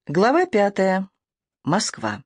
Глава 5. Москва.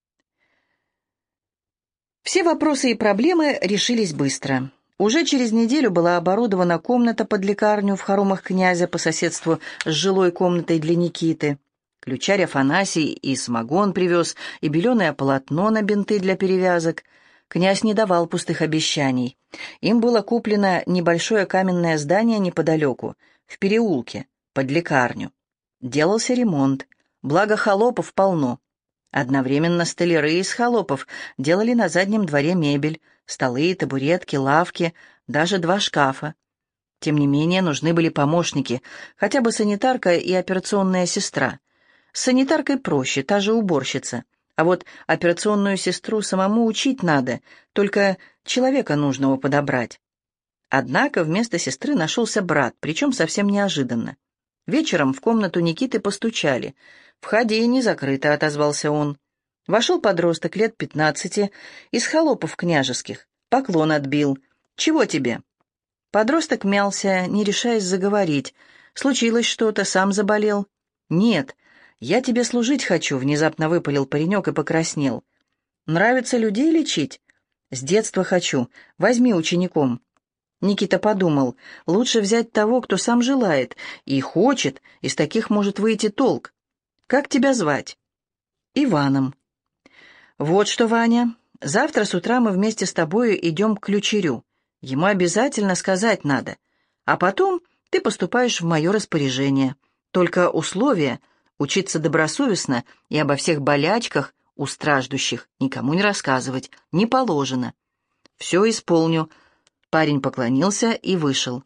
Все вопросы и проблемы решились быстро. Уже через неделю была оборудована комната под лекарню в хоромах князя по соседству с жилой комнатой для Никиты. Ключарь Афанасий и самогон привез, и беленое полотно на бинты для перевязок. Князь не давал пустых обещаний. Им было куплено небольшое каменное здание неподалеку, в переулке, под лекарню. Делался ремонт. Благо холопов полно. Одновременно столяры из холопов делали на заднем дворе мебель, столы, табуретки, лавки, даже 2 шкафа. Тем не менее, нужны были помощники, хотя бы санитарка и операционная сестра. С санитаркой проще, та же уборщица. А вот операционную сестру самому учить надо, только человека нужного подобрать. Однако вместо сестры нашелся брат, причем совсем неожиданно. Вечером в комнату Никиты постучали. «Входи, не закрыто», — отозвался он. Вошел подросток лет 15, из холопов княжеских. Поклон отбил. «Чего тебе?» Подросток мялся, не решаясь заговорить. «Случилось что-то, сам заболел?» «Нет, я тебе служить хочу», — внезапно выпалил паренек и покраснел. «Нравится людей лечить?» «С детства хочу. Возьми учеником». Никита подумал, лучше взять того, кто сам желает и хочет, из таких может выйти толк. «Как тебя звать?» «Иваном». «Вот что, Ваня, завтра с утра мы вместе с тобою идем к ключарю. Ему обязательно сказать надо. А потом ты поступаешь в мое распоряжение. Только условие — учиться добросовестно и обо всех болячках у страждущих никому не рассказывать, не положено». «Все исполню». Парень поклонился и вышел.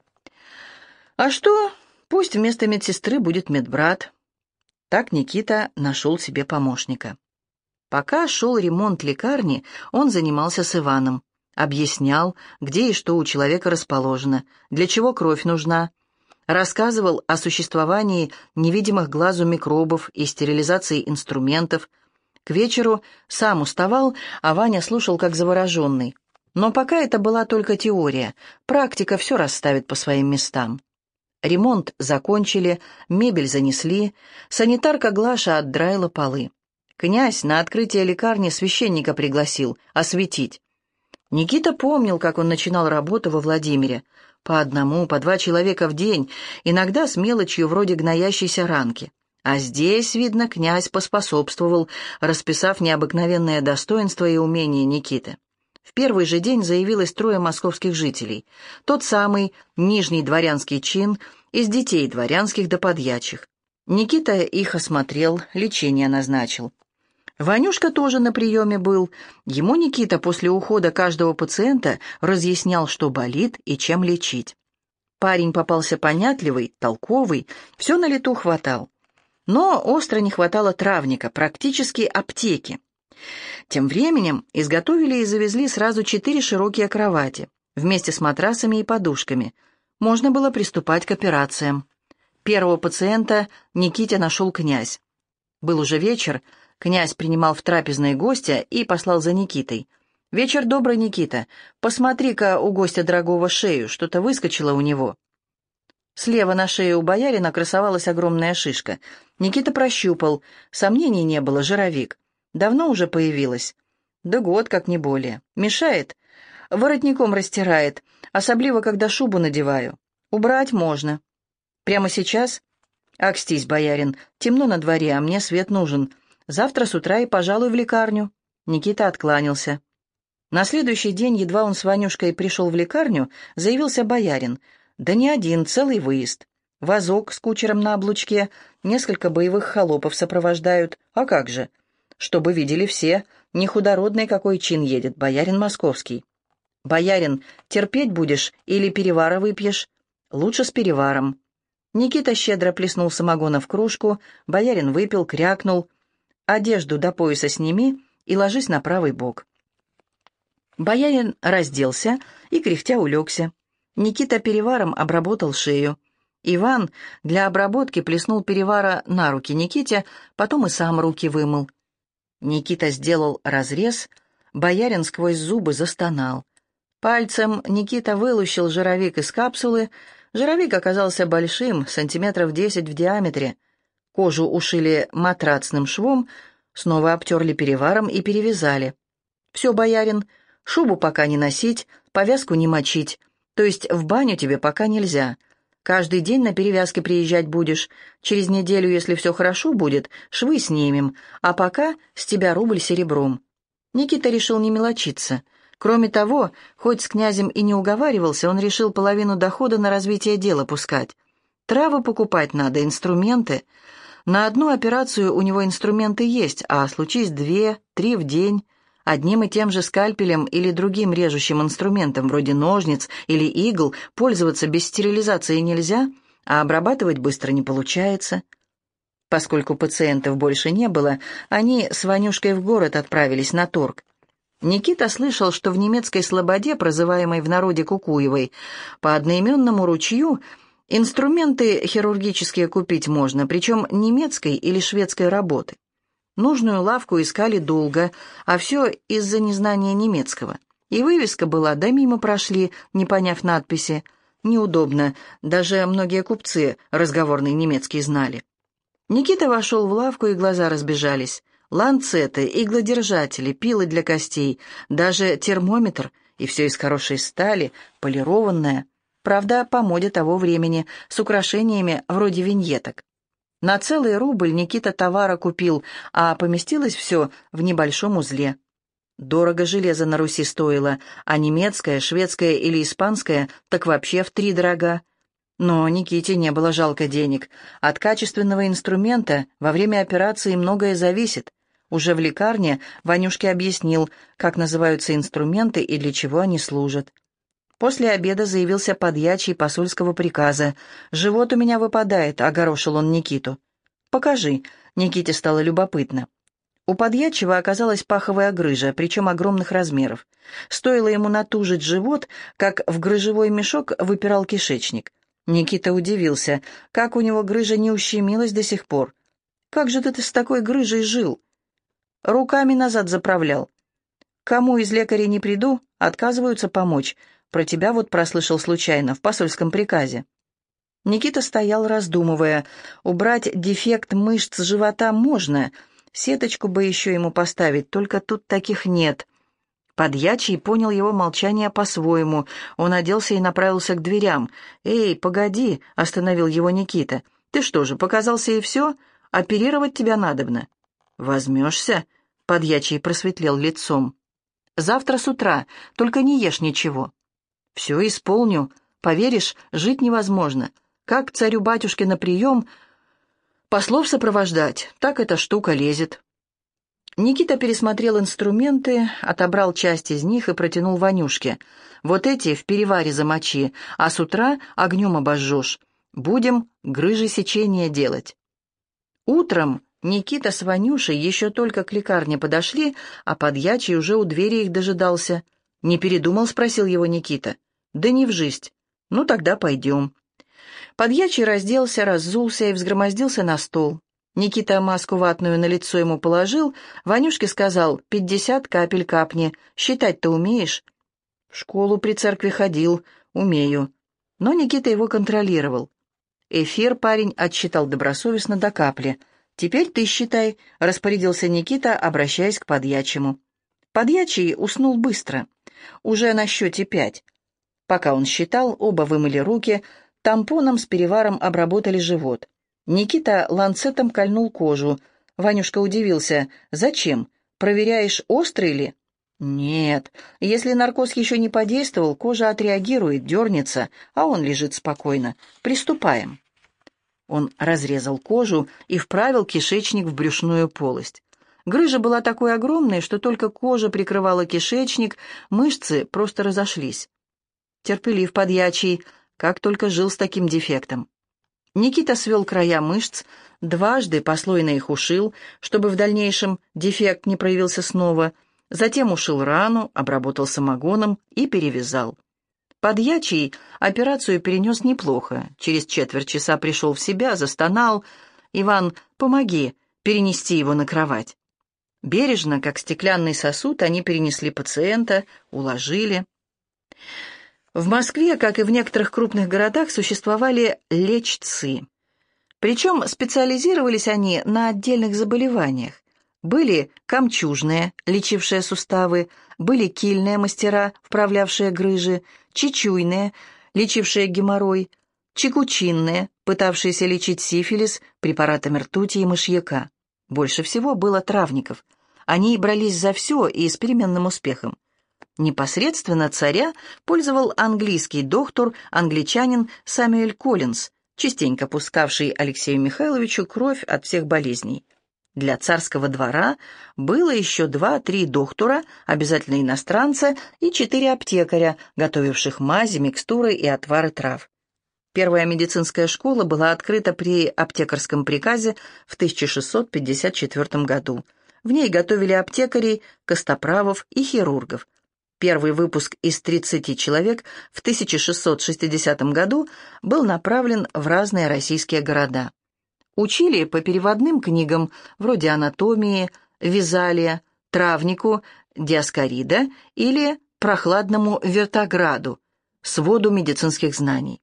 «А что? Пусть вместо медсестры будет медбрат». Так Никита нашел себе помощника. Пока шел ремонт лекарни, он занимался с Иваном. Объяснял, где и что у человека расположено, для чего кровь нужна. Рассказывал о существовании невидимых глазу микробов и стерилизации инструментов. К вечеру сам уставал, а Ваня слушал как завороженный. Но пока это была только теория, практика все расставит по своим местам. Ремонт закончили, мебель занесли, санитарка Глаша отдраила полы. Князь на открытие лекарни священника пригласил осветить. Никита помнил, как он начинал работу во Владимире. По 1, по 2 человека в день, иногда с мелочью вроде гноящейся ранки. А здесь, видно, князь поспособствовал, расписав необыкновенное достоинство и умение Никиты. В первый же день заявилось 3 московских жителей. Тот самый нижний дворянский чин из детей дворянских до подьячих. Никита их осмотрел, лечение назначил. Ванюшка тоже на приеме был. Ему Никита после ухода каждого пациента разъяснял, что болит и чем лечить. Парень попался понятливый, толковый, все на лету хватал. Но остро не хватало травника, практически аптеки. Тем временем изготовили и завезли сразу 4 широкие кровати, вместе с матрасами и подушками. Можно было приступать к операциям. Первого пациента Никите нашел князь. Был уже вечер, князь принимал в трапезной гостя и послал за Никитой. «Вечер добрый, Никита. Посмотри-ка у гостя дорогого шею, что-то выскочило у него». Слева на шее у боярина красовалась огромная шишка. Никита прощупал, сомнений не было, жировик. Давно уже появилась? Да год, как не более. Мешает? Воротником растирает, особливо, когда шубу надеваю. Убрать можно. Прямо сейчас? Акстись, боярин, темно на дворе, а мне свет нужен. Завтра с утра и, пожалуй, в лекарню. Никита откланялся. На следующий день, едва он с Ванюшкой пришел в лекарню, заявился боярин. Да не один, целый выезд. Вазок с кучером на облучке, несколько боевых холопов сопровождают. А как же? Чтобы видели все, не худородный какой чин едет, боярин московский. «Боярин, терпеть будешь или перевара выпьешь?» «Лучше с переваром». Никита щедро плеснул самогона в кружку, боярин выпил, крякнул. «Одежду до пояса сними и ложись на правый бок». Боярин разделся и кряхтя улегся. Никита переваром обработал шею. Иван для обработки плеснул перевара на руки Никите, потом и сам руки вымыл. Никита сделал разрез, боярин сквозь зубы застонал. Пальцем Никита вылущил жировик из капсулы. Жировик оказался большим, сантиметров 10 в диаметре. Кожу ушили матрацным швом, снова обтерли переваром и перевязали. «Все, боярин, шубу пока не носить, повязку не мочить, то есть в баню тебе пока нельзя. Каждый день на перевязке приезжать будешь. Через неделю, если все хорошо будет, швы снимем, а пока с тебя рубль серебром». Никита решил не мелочиться. Кроме того, хоть с князем и не уговаривался, он решил половину дохода на развитие дела пускать. Травы покупать надо, инструменты. На одну операцию у него инструменты есть, а случись 2-3 в день. Одним и тем же скальпелем или другим режущим инструментом, вроде ножниц или игл, пользоваться без стерилизации нельзя, а обрабатывать быстро не получается. Поскольку пациентов больше не было, они с Ванюшкой в город отправились на торг. Никита слышал, что в немецкой слободе, прозываемой в народе Кукуевой, по одноименному ручью инструменты хирургические купить можно, причем немецкой или шведской работы. Нужную лавку искали долго, а все из-за незнания немецкого. И вывеска была, да мимо прошли, не поняв надписи. Неудобно, даже многие купцы разговорный немецкий знали. Никита вошел в лавку, и глаза разбежались. Ланцеты, иглодержатели, пилы для костей, даже термометр, и все из хорошей стали, полированное. Правда, по моде того времени, с украшениями вроде виньеток. На целый рубль Никита товара купил, а поместилось все в небольшом узле. Дорого железо на Руси стоило, а немецкое, шведское или испанское так вообще втридорога. Но Никите не было жалко денег. От качественного инструмента во время операции многое зависит. Уже в лекарне Ванюшке объяснил, как называются инструменты и для чего они служат. После обеда заявился подьячий посольского приказа. «Живот у меня выпадает», — огорошил он Никиту. «Покажи», — Никите стало любопытно. У подьячего оказалась паховая грыжа, причем огромных размеров. Стоило ему натужить живот, как в грыжевой мешок выпирал кишечник. Никита удивился, как у него грыжа не ущемилась до сих пор. «Как же ты с такой грыжей жил?» «Руками назад заправлял. Кому из лекарей не приду, отказываются помочь. Про тебя вот прослышал случайно, в посольском приказе». Никита стоял, раздумывая. Убрать дефект мышц живота можно, сеточку бы еще ему поставить, только тут таких нет. Подьячий понял его молчание по-своему. Он оделся и направился к дверям. «Эй, погоди!» — остановил его Никита. «Ты что же, показался и все? Оперировать тебя надобно». «Возьмешься?» — подьячий просветлел лицом. «Завтра с утра, только не ешь ничего». «Все исполню. Поверишь, жить невозможно. Как к царю-батюшке на прием послов сопровождать, так эта штука лезет». Никита пересмотрел инструменты, отобрал часть из них и протянул Ванюшке. «Вот эти в переваре замочи, а с утра огнем обожжешь. Будем грыжи сечения делать». Утром Никита с Ванюшей еще только к лекарне подошли, а подьячий уже у двери их дожидался. «Не передумал?» — спросил его Никита. «Да не в жизнь. Ну, тогда пойдем». Подьячий разделся, раззулся и взгромоздился на стол. Никита маску ватную на лицо ему положил, Ванюшке сказал: 50 капель капни, считать-то умеешь? В школу при церкви ходил, умею. Но Никита его контролировал. Эфир парень отсчитал добросовестно до капли. «Теперь ты считай», — распорядился Никита, обращаясь к подьячему. Подьячий уснул быстро, уже на счете 5. Пока он считал, оба вымыли руки, тампоном с переваром обработали живот. Никита ланцетом кольнул кожу. Ванюшка удивился. «Зачем? Проверяешь, острый ли?» «Нет. Если наркоз еще не подействовал, кожа отреагирует, дернется, а он лежит спокойно. Приступаем». Он разрезал кожу и вправил кишечник в брюшную полость. Грыжа была такой огромной, что только кожа прикрывала кишечник, мышцы просто разошлись. Терпелив подьячий, как только жил с таким дефектом. Никита свел края мышц, дважды послойно их ушил, чтобы в дальнейшем дефект не проявился снова, затем ушил рану, обработал самогоном и перевязал. Подьячий операцию перенес неплохо, через четверть часа пришел в себя, застонал. «Иван, помоги перенести его на кровать». Бережно, как стеклянный сосуд, они перенесли пациента, уложили. В Москве, как и в некоторых крупных городах, существовали лечцы. Причем специализировались они на отдельных заболеваниях. Были камчужные, лечившие суставы, были кильные мастера, вправлявшие грыжи, чечуйные, лечившие геморрой, чекучинные, пытавшиеся лечить сифилис препаратами ртути и мышьяка. Больше всего было травников. Они брались за все и с переменным успехом. Непосредственно царя пользовал английский доктор, англичанин Сэмюэль Коллинз, частенько пускавший Алексею Михайловичу кровь от всех болезней. Для царского двора было еще 2-3 доктора, обязательно иностранца, и 4 аптекаря, готовивших мази, микстуры и отвары трав. Первая медицинская школа была открыта при аптекарском приказе в 1654 году. В ней готовили аптекарей, костоправов и хирургов. Первый выпуск из 30 человек в 1660 году был направлен в разные российские города. Учили по переводным книгам вроде анатомии, вязалия, травнику, диаскорида или прохладному вертограду, своду медицинских знаний.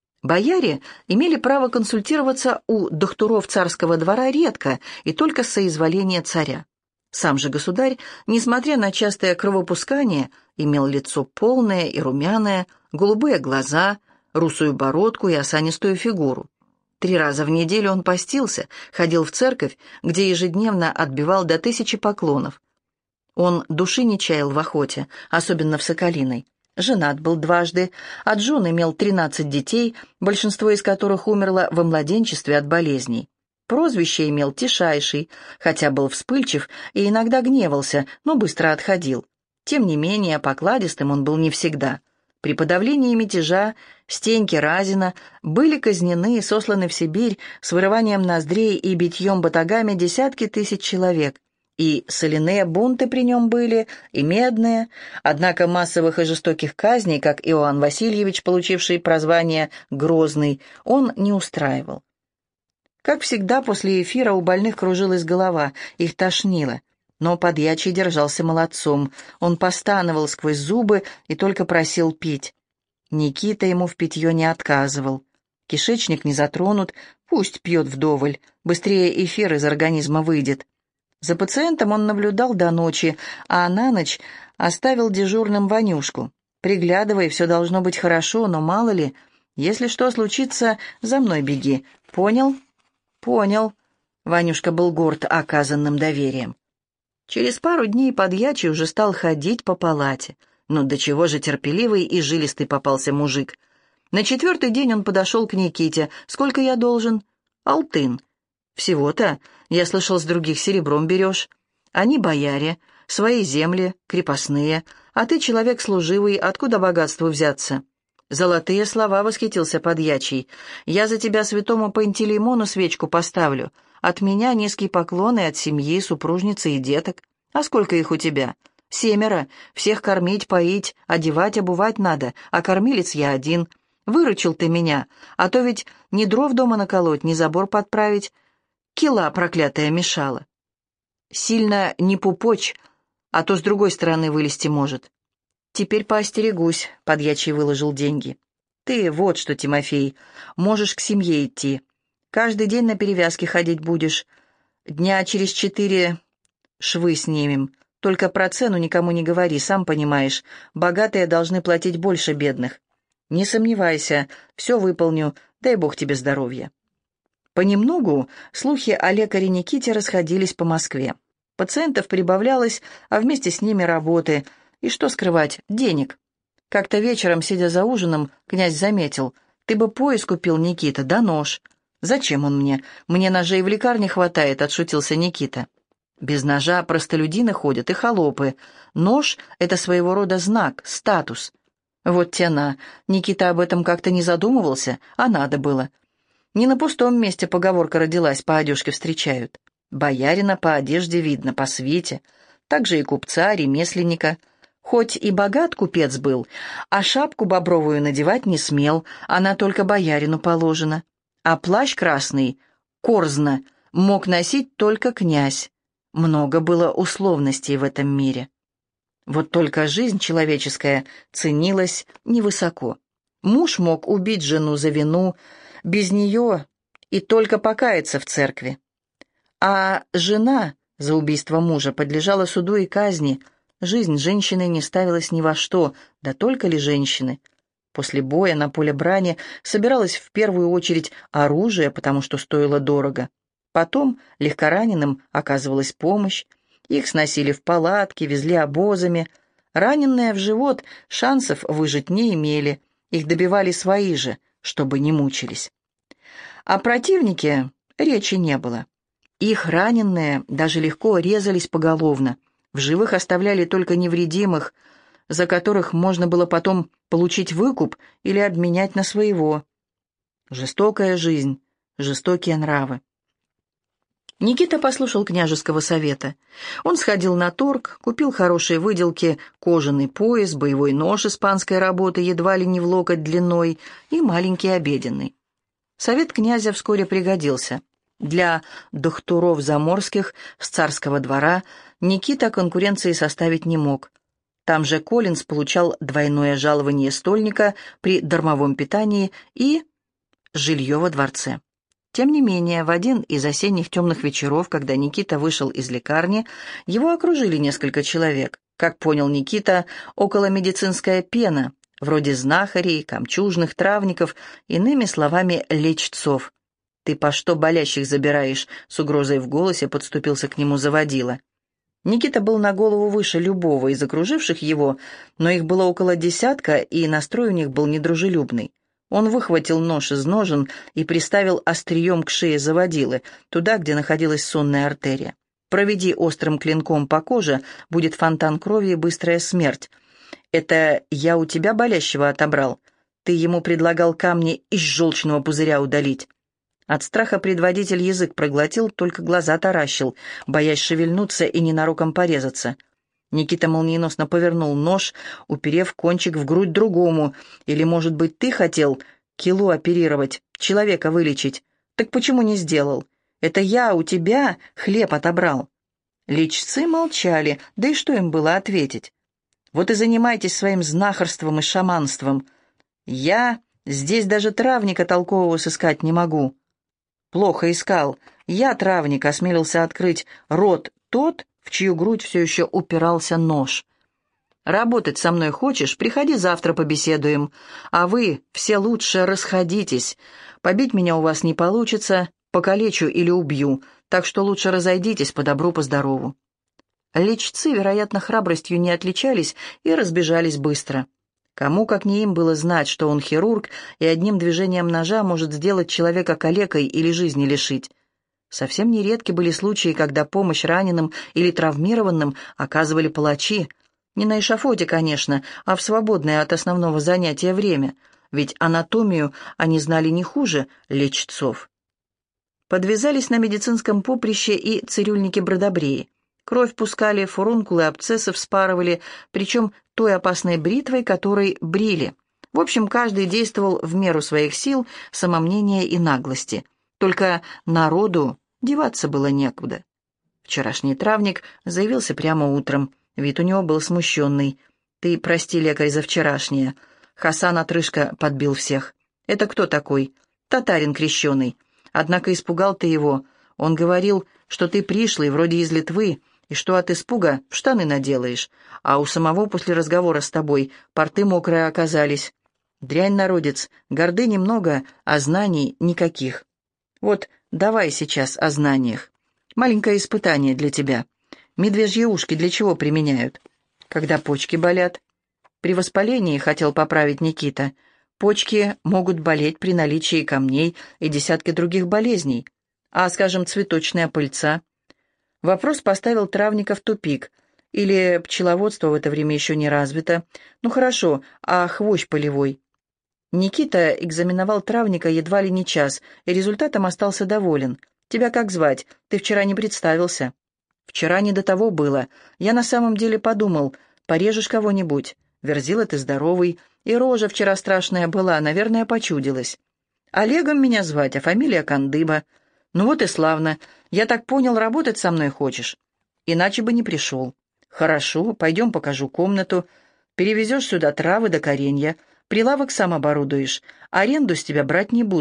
Бояре имели право консультироваться у докторов царского двора редко и только с соизволения царя. Сам же государь, несмотря на частое кровопускание, имел лицо полное и румяное, голубые глаза, русую бородку и осанистую фигуру. 3 раза в неделю он постился, ходил в церковь, где ежедневно отбивал до 1000 поклонов. Он души не чаял в охоте, особенно в Соколиной. Женат был 2 раза, от жен имел 13 детей, большинство из которых умерло во младенчестве от болезней. Прозвище имел Тишайший, хотя был вспыльчив и иногда гневался, но быстро отходил. Тем не менее, покладистым он был не всегда. При подавлении мятежа Стеньки Разина были казнены и сосланы в Сибирь с вырыванием ноздрей и битьем батагами десятки тысяч человек. И соляные бунты при нем были, и медные, однако массовых и жестоких казней, как Иоанн Васильевич, получивший прозвание «Грозный», он не устраивал. Как всегда, после эфира у больных кружилась голова, их тошнило. Но подьячий держался молодцом. Он постановал сквозь зубы и только просил пить. Никита ему в питье не отказывал. Кишечник не затронут, пусть пьет вдоволь, быстрее эфир из организма выйдет. За пациентом он наблюдал до ночи, а на ночь оставил дежурным Ванюшку. «Приглядывай, все должно быть хорошо, но мало ли, если что случится, за мной беги. Понял?» «Понял». Ванюшка был горд оказанным доверием. Через пару дней подьячий уже стал ходить по палате. Но до чего же терпеливый и жилистый попался мужик. На 4-й день он подошел к Никите. «Сколько я должен?» «Алтын». «Всего-то? Я слышал, с других серебром берешь. Они бояре, свои земли, крепостные, а ты человек служивый, откуда богатству взяться?» «Золотые слова», — восхитился подьячий. «Я за тебя святому Пантелеймону свечку поставлю. От меня низкий поклон и от семьи, супружницы и деток. А сколько их у тебя?» 7. Всех кормить, поить, одевать, обувать надо, а кормилец я один. Выручил ты меня, а то ведь ни дров дома наколоть, ни забор подправить. Кила проклятая мешала. Сильно не пупочь, а то с другой стороны вылезти может. Теперь поостерегусь», — подьячий выложил деньги. «Ты вот что, Тимофей, можешь к семье идти. Каждый день на перевязки ходить будешь. Дня через 4 швы снимем. Только про цену никому не говори, сам понимаешь. Богатые должны платить больше бедных. Не сомневайся, все выполню, дай Бог тебе здоровья». Понемногу слухи о лекаре Никите расходились по Москве. Пациентов прибавлялось, а вместе с ними работы. И что скрывать, денег. Как-то вечером, сидя за ужином, князь заметил: «Ты бы пояс купил, Никита, да нож». «Зачем он мне? Мне ножей в лекарне хватает», — отшутился Никита. «Без ножа простолюдины ходят и холопы. Нож — это своего рода знак, статус». Вот тяна. Никита об этом как-то не задумывался, а надо было. Не на пустом месте поговорка родилась: по одежке встречают. Боярина по одежде видно, по свите. Также и купца, ремесленника. Хоть и богат купец был, а шапку бобровую надевать не смел, она только боярину положена. А плащ красный, корзна, мог носить только князь. Много было условностей в этом мире. Вот только жизнь человеческая ценилась невысоко. Муж мог убить жену за вину, без нее и только покаяться в церкви. А жена за убийство мужа подлежала суду и казни. Жизнь женщины не ставилась ни во что, да только ли женщины. После боя на поле брани собиралось в первую очередь оружие, потому что стоило дорого. Потом легкораненым оказывалась помощь. Их сносили в палатки, везли обозами. Раненые в живот шансов выжить не имели. Их добивали свои же, чтобы не мучились. О противнике речи не было. Их раненые даже легко резались поголовно. В живых оставляли только невредимых, за которых можно было потом получить выкуп или обменять на своего. Жестокая жизнь, жестокие нравы. Никита послушал княжеского совета. Он сходил на торг, купил хорошие выделки, кожаный пояс, боевой нож испанской работы, едва ли не в локоть длиной, и маленький обеденный. Совет князя вскоре пригодился. Для дохтуров заморских с царского двора Никита конкуренции составить не мог. Там же Коллинз получал двойное жалование стольника при дармовом питании и жилье во дворце. Тем не менее, в один из осенних темных вечеров, когда Никита вышел из лекарни, его окружили несколько человек. Как понял Никита, околомедицинская пена, вроде знахарей, камчужных, травников, иными словами, лечцов. «Ты по что болящих забираешь?» — с угрозой в голосе подступился к нему заводила. Никита был на голову выше любого из окруживших его, но их было около десятка, и настрой у них был недружелюбный. Он выхватил нож из ножен и приставил острием к шее заводилы, туда, где находилась сонная артерия. Проведи острым клинком по коже, будет фонтан крови и быстрая смерть. Это я у тебя болящего отобрал? Ты ему предлагал камни из желчного пузыря удалить. От страха предводитель язык проглотил, только глаза таращил, боясь шевельнуться и ненароком порезаться. Никита молниеносно повернул нож, уперев кончик в грудь другому. «Или, может быть, ты хотел кило оперировать, человека вылечить? Так почему не сделал? Это я у тебя хлеб отобрал». Лечцы молчали, да и что им было ответить? «Вот и занимайтесь своим знахарством и шаманством. Я здесь даже травника толкового сыскать не могу». «Плохо искал. Я, травник, осмелился открыть рот тот, в чью грудь все еще упирался нож. Работать со мной хочешь? Приходи завтра побеседуем. А вы все лучше расходитесь. Побить меня у вас не получится, покалечу или убью, так что лучше разойдитесь по добру, по здорову». Лечцы, вероятно, храбростью не отличались и разбежались быстро. Кому, как не им, было знать, что он хирург и одним движением ножа может сделать человека калекой или жизни лишить. Совсем нередки были случаи, когда помощь раненым или травмированным оказывали палачи. Не на эшафоте, конечно, а в свободное от основного занятия время, ведь анатомию они знали не хуже лечцов. Подвязались на медицинском поприще и цирюльники-бродобреи. Кровь пускали, фурункулы абсцессы вспарывали, причем той опасной бритвой, которой брили. В общем, каждый действовал в меру своих сил, самомнения и наглости. Только народу деваться было некуда. Вчерашний травник заявился прямо утром. Вид у него был смущенный. «Ты прости, лекарь, за вчерашнее. Хасан отрыжка подбил всех. Это кто такой? Татарин крещеный. Однако испугал ты его. Он говорил, что ты пришлый, вроде из Литвы, и что от испуга в штаны наделаешь, а у самого после разговора с тобой порты мокрые оказались. Дрянь, народец, гордыни много, а знаний никаких. Вот давай сейчас о знаниях. Маленькое испытание для тебя. Медвежьи ушки для чего применяют? Когда почки болят. При воспалении, хотел поправить Никита, почки могут болеть при наличии камней и десятки других болезней. А, скажем, цветочная пыльца? Вопрос поставил травника в тупик. Или пчеловодство в это время еще не развито. Ну хорошо, а хвощ полевой? Никита экзаменовал травника едва ли не час, и результатом остался доволен. «Тебя как звать? Ты вчера не представился». «Вчера не до того было. Я на самом деле подумал, порежешь кого-нибудь. Верзила ты здоровый, и рожа вчера страшная была, наверное, почудилась. Олегом меня звать, а фамилия Кандыба. Ну вот и славно. Я так понял, работать со мной хочешь? Иначе бы не пришел. Хорошо, пойдем покажу комнату. Перевезешь сюда травы да коренья. Прилавок сам оборудуешь. Аренду с тебя брать не буду.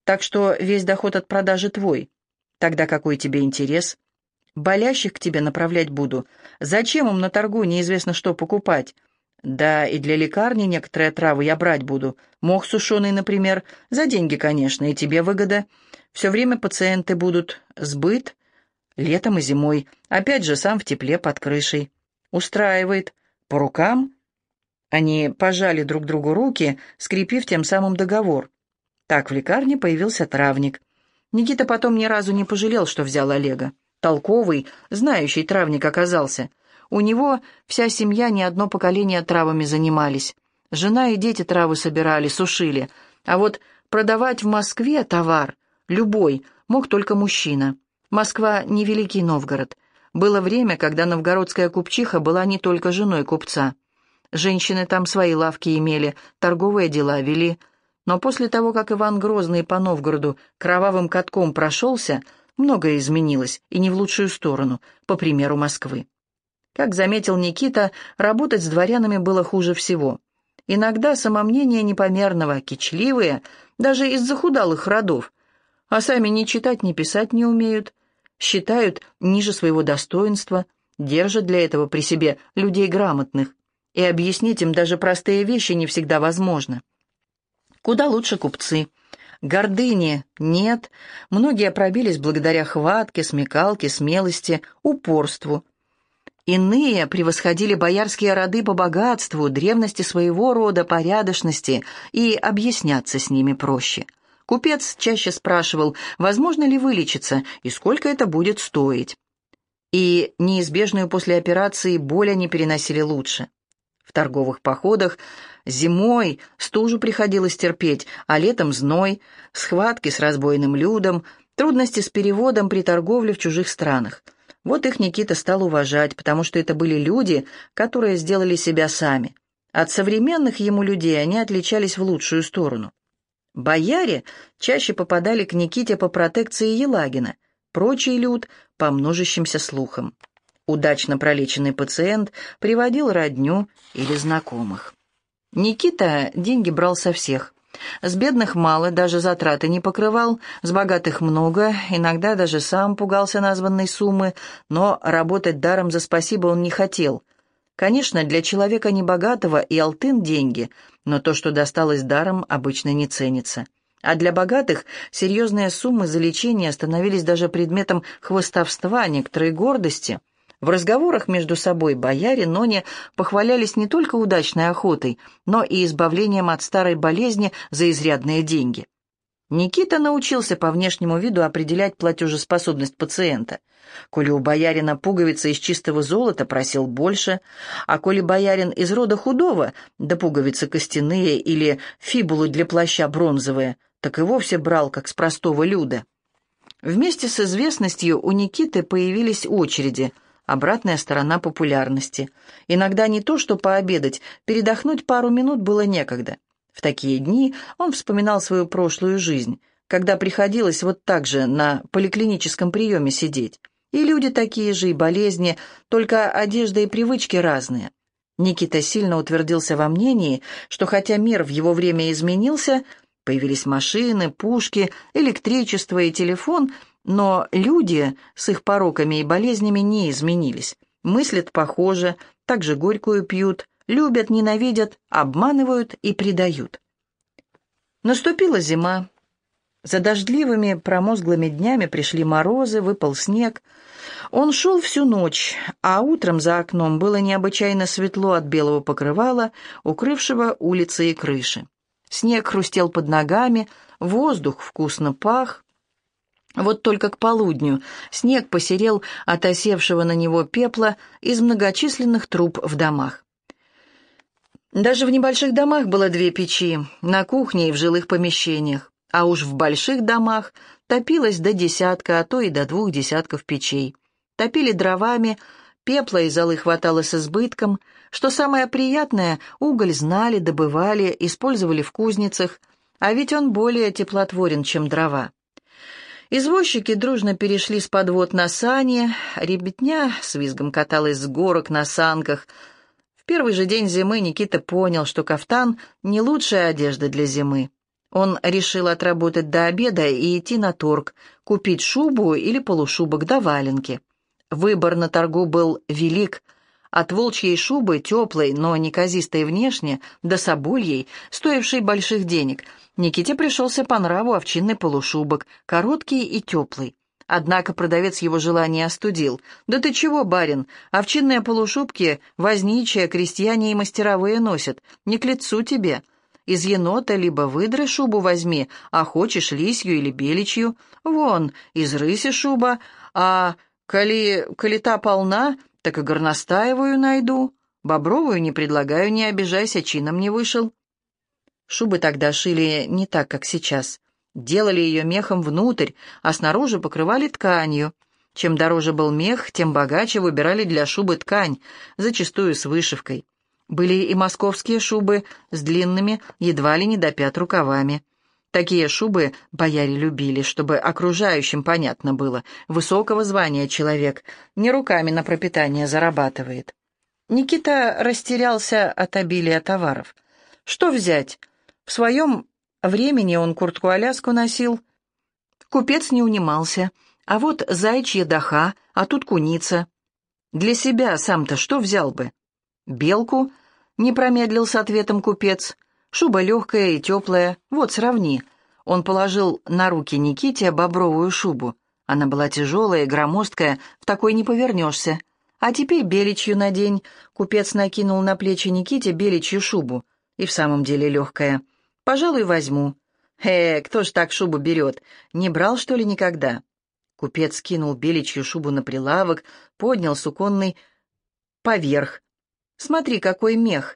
Так что весь доход от продажи твой. Тогда какой тебе интерес? Болящих к тебе направлять буду. Зачем им на торгу неизвестно что покупать? Да и для лекарни некоторые травы я брать буду. Мох сушеный, например. За деньги, конечно, и тебе выгода. Все время пациенты будут. Сбыт. Летом и зимой. Опять же, сам в тепле под крышей. Устраивает. По рукам? Они пожали друг другу руки, скрепив тем самым договор. Так в лекарне появился травник. Никита потом ни разу не пожалел, что взял Олега. Толковый, знающий травник оказался. У него вся семья не одно поколение травами занимались. Жена и дети травы собирали, сушили. А вот продавать в Москве товар, любой, мог только мужчина. Москва не Великий Новгород. Было время, когда новгородская купчиха была не только женой купца. Женщины там свои лавки имели, торговые дела вели. Но после того, как Иван Грозный по Новгороду кровавым катком прошелся, многое изменилось, и не в лучшую сторону, по примеру Москвы. Как заметил Никита, работать с дворянами было хуже всего. Иногда самомнение непомерного, кичливые, даже из захудалых родов, а сами ни читать, ни писать не умеют, считают ниже своего достоинства, держат для этого при себе людей грамотных, и объяснить им даже простые вещи не всегда возможно. Куда лучше купцы. Гордыни нет, многие пробились благодаря хватке, смекалке, смелости, упорству. Иные превосходили боярские роды по богатству, древности своего рода, порядочности, и объясняться с ними проще. Купец чаще спрашивал, возможно ли вылечиться и сколько это будет стоить. И неизбежную после операции боль они переносили лучше. В торговых походах зимой стужу приходилось терпеть, а летом зной, схватки с разбойным людом, трудности с переводом при торговле в чужих странах. Вот их Никита стал уважать, потому что это были люди, которые сделали себя сами. От современных ему людей они отличались в лучшую сторону. Бояре чаще попадали к Никите по протекции Елагина, прочий люд — по множащимся слухам. Удачно пролеченный пациент приводил родню или знакомых. Никита деньги брал со всех. С бедных мало, даже затраты не покрывал, с богатых много, иногда даже сам пугался названной суммы, но работать даром за спасибо он не хотел. Конечно, для человека небогатого и алтын деньги, но то, что досталось даром, обычно не ценится. А для богатых серьезные суммы за лечение становились даже предметом хвастовства, некоторой гордости. В разговорах между собой бояре Ноне похвалялись не только удачной охотой, но и избавлением от старой болезни за изрядные деньги. Никита научился по внешнему виду определять платежеспособность пациента. Коли у боярина пуговицы из чистого золота, просил больше, а коли боярин из рода худого, да пуговицы костяные или фибулы для плаща бронзовые, так и вовсе брал, как с простого люда. Вместе с известностью у Никиты появились очереди – обратная сторона популярности. Иногда не то что пообедать, передохнуть пару минут было некогда. В такие дни он вспоминал свою прошлую жизнь, когда приходилось вот так же на поликлиническом приеме сидеть. И люди такие же, и болезни, только одежда и привычки разные. Никита сильно утвердился во мнении, что хотя мир в его время изменился, появились машины, пушки, электричество и телефон, но люди с их пороками и болезнями не изменились. Мыслят похоже, также горькую пьют, любят, ненавидят, обманывают и предают. Наступила зима. За дождливыми промозглыми днями пришли морозы, выпал снег. Он шел всю ночь, а утром за окном было необычайно светло от белого покрывала, укрывшего улицы и крыши. Снег хрустел под ногами, воздух вкусно пах. Вот только к полудню снег посерел от осевшего на него пепла из многочисленных труб в домах. Даже в небольших домах было 2 печи, на кухне и в жилых помещениях, а уж в больших домах топилось до 10, а то и до 2 десятков печей. Топили дровами, пепла и золы хватало с избытком. Что самое приятное, уголь знали, добывали, использовали в кузницах, а ведь он более теплотворен, чем дрова. Извозчики дружно перешли с подвод на сани, ребятня с визгом каталась с горок на санках. В первый же день зимы Никита понял, что кафтан — не лучшая одежда для зимы. Он решил отработать до обеда и идти на торг, купить шубу или полушубок да валенки. Выбор на торгу был велик. От волчьей шубы, теплой, но неказистой внешне, до собольей, стоившей больших денег, Никите пришелся по нраву овчинный полушубок, короткий и теплый. Однако продавец его желание остудил. «Да ты чего, барин, овчинные полушубки возничие, крестьяне и мастеровые носят, не к лицу тебе. Из енота либо выдры шубу возьми, а хочешь лисью или беличью. Вон, из рыси шуба, а коли та полна, так и горностаевую найду. Бобровую не предлагаю, не обижайся, чином не вышел». Шубы тогда шили не так, как сейчас. Делали ее мехом внутрь, а снаружи покрывали тканью. Чем дороже был мех, тем богаче выбирали для шубы ткань, зачастую с вышивкой. Были и московские шубы с длинными, едва ли не до пят рукавами. Такие шубы бояре любили, чтобы окружающим понятно было. Высокого звания человек, не руками на пропитание зарабатывает. Никита растерялся от обилия товаров. Что взять? В своем времени он куртку-аляску носил. Купец не унимался. А вот заячья даха, а тут куница. Для себя сам-то что взял бы? Белку? Не промедлил с ответом купец. Шуба легкая и теплая, вот сравни. Он положил на руки Никите бобровую шубу. Она была тяжелая и громоздкая, в такой не повернешься. А теперь беличью надень. Купец накинул на плечи Никите беличью шубу. И в самом деле легкая. Пожалуй, возьму. Кто ж так шубу берет? Не брал, что ли, никогда? Купец скинул беличью шубу на прилавок, поднял суконный поверх. Смотри, какой мех.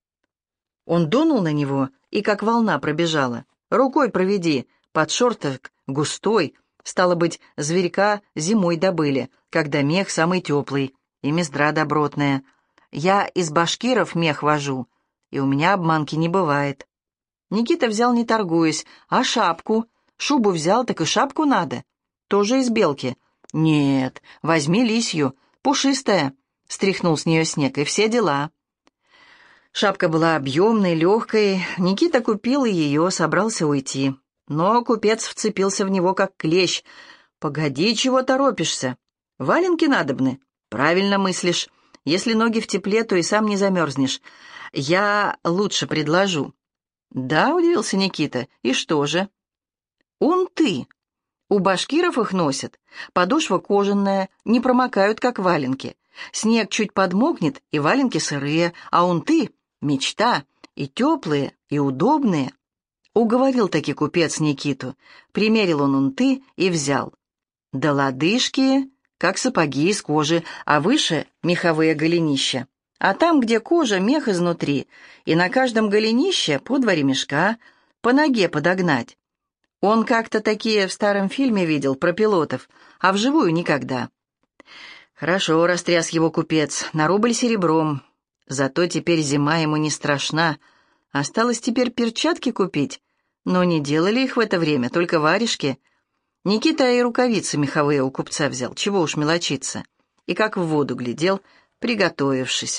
Он дунул на него, и как волна пробежала. Рукой проведи, подшерток густой. Стало быть, зверька зимой добыли, когда мех самый теплый, и мездра добротная. Я из башкиров мех вожу, и у меня обманки не бывает. Никита взял, не торгуясь, а шапку. Шубу взял, так и шапку надо. Тоже из белки. Нет, возьми лисью, пушистая. Стряхнул с нее снег, и все дела. Шапка была объемной, легкой. Никита купил и ее, собрался уйти. Но купец вцепился в него, как клещ. «Погоди, чего торопишься? Валенки надобны?» «Правильно мыслишь. Если ноги в тепле, то и сам не замерзнешь. Я лучше предложу». «Да», — удивился Никита, — «и что же?» «Унты. У башкиров их носят. Подошва кожаная, не промокают, как валенки. Снег чуть подмокнет, и валенки сырые, а унты — мечта, и теплые, и удобные». Уговорил таки купец Никиту. Примерил он унты и взял. Да лодыжки, как сапоги из кожи, а выше — меховые голенища. А там, где кожа, мех изнутри, и на каждом голенище по два ремешка, по ноге подогнать. Он как-то такие в старом фильме видел про пилотов, а вживую никогда. Хорошо растряс его купец, на рубль серебром. Зато теперь зима ему не страшна. Осталось теперь перчатки купить, но не делали их в это время, только варежки. Никита и рукавицы меховые у купца взял, чего уж мелочиться. И как в воду глядел, приготовившись.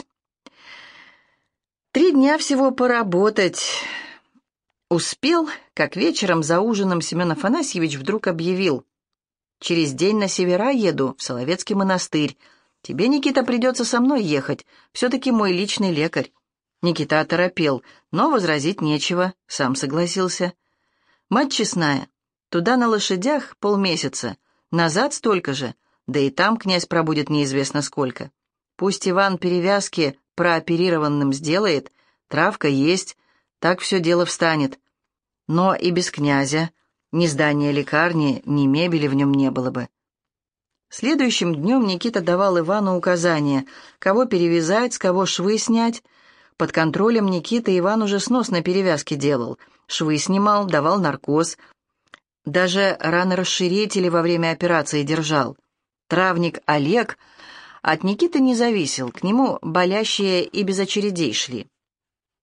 3 дня всего поработать. Успел, как вечером за ужином Семен Афанасьевич вдруг объявил: «Через день на севера еду, в Соловецкий монастырь. Тебе, Никита, придется со мной ехать, все-таки мой личный лекарь». Никита оторопел, но возразить нечего, сам согласился. «Мать честная, туда на лошадях полмесяца, назад столько же, да и там князь пробудет неизвестно сколько. Пусть Иван перевязки прооперированным сделает, травка есть, так все дело встанет. Но и без князя ни здания лекарни, ни мебели в нем не было бы». Следующим днем Никита давал Ивану указания, кого перевязать, с кого швы снять. Под контролем Никиты Иван уже сносно перевязки делал, швы снимал, давал наркоз. Даже ранорасширители во время операции держал. Травник Олег от Никиты не зависел, к нему болящие и без очередей шли.